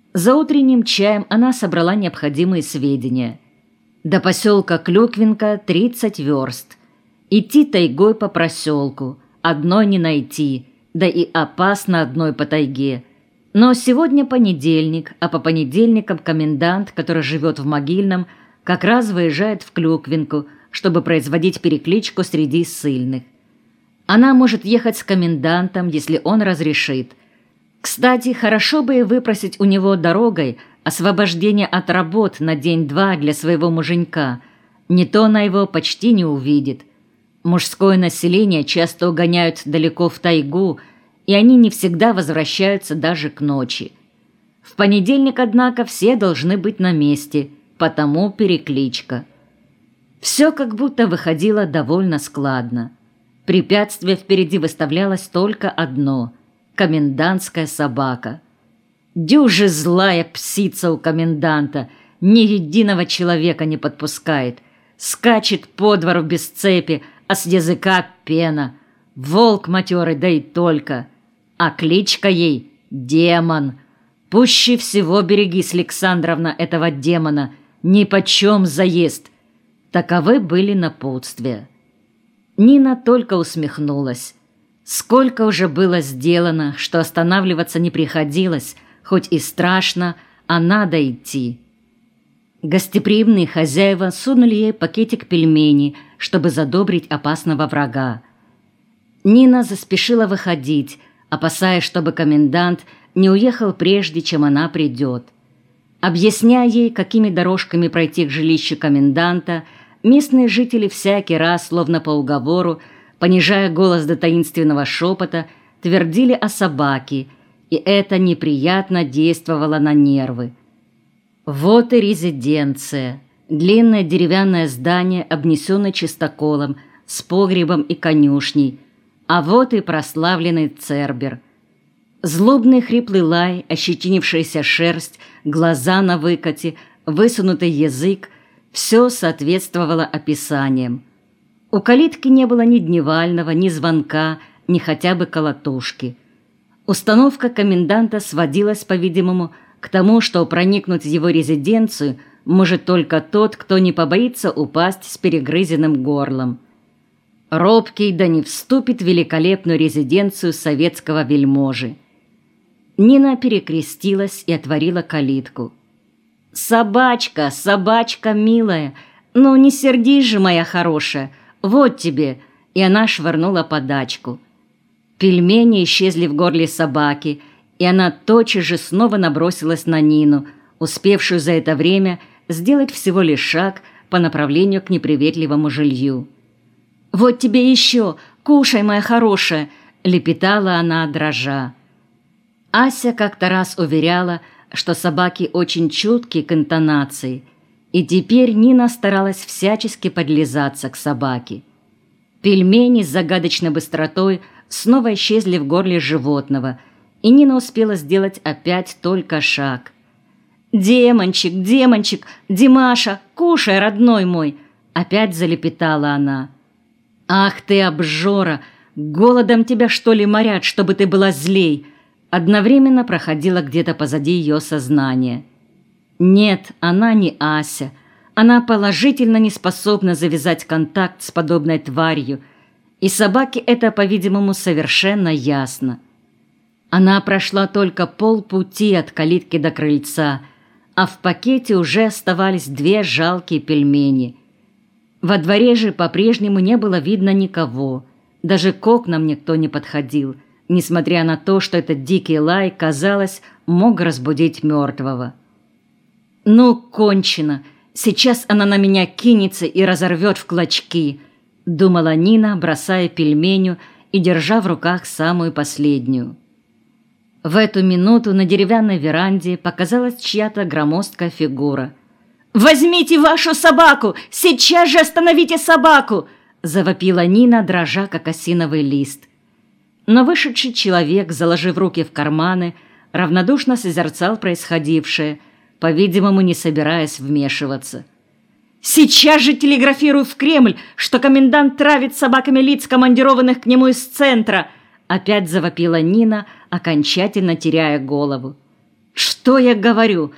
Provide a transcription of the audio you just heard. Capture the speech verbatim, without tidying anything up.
За утренним чаем она собрала необходимые сведения. До поселка Клюквинка тридцать верст. Идти тайгой по проселку, одной не найти, да и опасно одной по тайге. Но сегодня понедельник, а по понедельникам комендант, который живет в Могильном, как раз выезжает в Клюквинку, чтобы производить перекличку среди ссыльных. Она может ехать с комендантом, если он разрешит. Кстати, хорошо бы и выпросить у него дорогой освобождение от работ на день-два для своего муженька. Не то она его почти не увидит. Мужское население часто угоняют далеко в тайгу, и они не всегда возвращаются даже к ночи. В понедельник, однако, все должны быть на месте, потому перекличка. Все как будто выходило довольно складно. Препятствие впереди выставлялось только одно — комендантская собака. Дюже злая псица у коменданта, ни единого человека не подпускает. Скачет по двору без цепи, а с языка пена. Волк матерый, да и только. А кличка ей — Демон. Пуще всего берегись, Александровна, этого демона. Ни почем заест. Таковы были напутствия. Нина только усмехнулась. Сколько уже было сделано, что останавливаться не приходилось, хоть и страшно, а надо идти. Гостеприимные хозяева сунули ей пакетик пельменей, чтобы задобрить опасного врага. Нина заспешила выходить, опасаясь, чтобы комендант не уехал прежде, чем она придет. Объясняя ей, какими дорожками пройти к жилищу коменданта, местные жители всякий раз, словно по уговору, понижая голос до таинственного шепота, твердили о собаке, и это неприятно действовало на нервы. Вот и резиденция. Длинное деревянное здание, обнесенное чистоколом, с погребом и конюшней. А вот и прославленный Цербер. Злобный хриплый лай, ощетинившаяся шерсть, глаза на выкате, высунутый язык — все соответствовало описаниям. У калитки не было ни дневального, ни звонка, ни хотя бы колотушки. Установка коменданта сводилась, по-видимому, к тому, что проникнуть в его резиденцию может только тот, кто не побоится упасть с перегрызенным горлом. Робкий да не вступит в великолепную резиденцию советского вельможи. Нина перекрестилась и отворила калитку. «Собачка, собачка милая, ну не сердись же, моя хорошая, вот тебе!» И она швырнула подачку. Пельмени исчезли в горле собаки, и она тотчас же снова набросилась на Нину, успевшую за это время сделать всего лишь шаг по направлению к неприветливому жилью. «Вот тебе еще! Кушай, моя хорошая!» — лепетала она, дрожа. Ася как-то раз уверяла, что собаки очень чутки к интонации, и теперь Нина старалась всячески подлизаться к собаке. Пельмени с загадочной быстротой снова исчезли в горле животного, и Нина успела сделать опять только шаг. «Демончик, демончик, Димаша, кушай, родной мой!» — опять залепетала она. «Ах ты, обжора! Голодом тебя, что ли, морят, чтобы ты была злей?» Одновременно проходила где-то позади ее сознание. Нет, она не Ася. Она положительно не способна завязать контакт с подобной тварью, и собаке это, по-видимому, совершенно ясно. Она прошла только полпути от калитки до крыльца, а в пакете уже оставались две жалкие пельмени. Во дворе же по-прежнему не было видно никого, даже к окнам никто не подходил, несмотря на то, что этот дикий лай, казалось, мог разбудить мертвого. «Ну, кончено! Сейчас она на меня кинется и разорвет в клочки», — думала Нина, бросая пельменю и держа в руках самую последнюю. В эту минуту на деревянной веранде показалась чья-то громоздкая фигура. «Возьмите вашу собаку! Сейчас же остановите собаку!» — завопила Нина, дрожа, как осиновый лист. Но вышедший человек, заложив руки в карманы, равнодушно созерцал происходившее, по-видимому, не собираясь вмешиваться. «Сейчас же телеграфирую в Кремль, что комендант травит собаками лиц, командированных к нему из центра!» Опять завопила Нина, окончательно теряя голову. «Что что я говорю?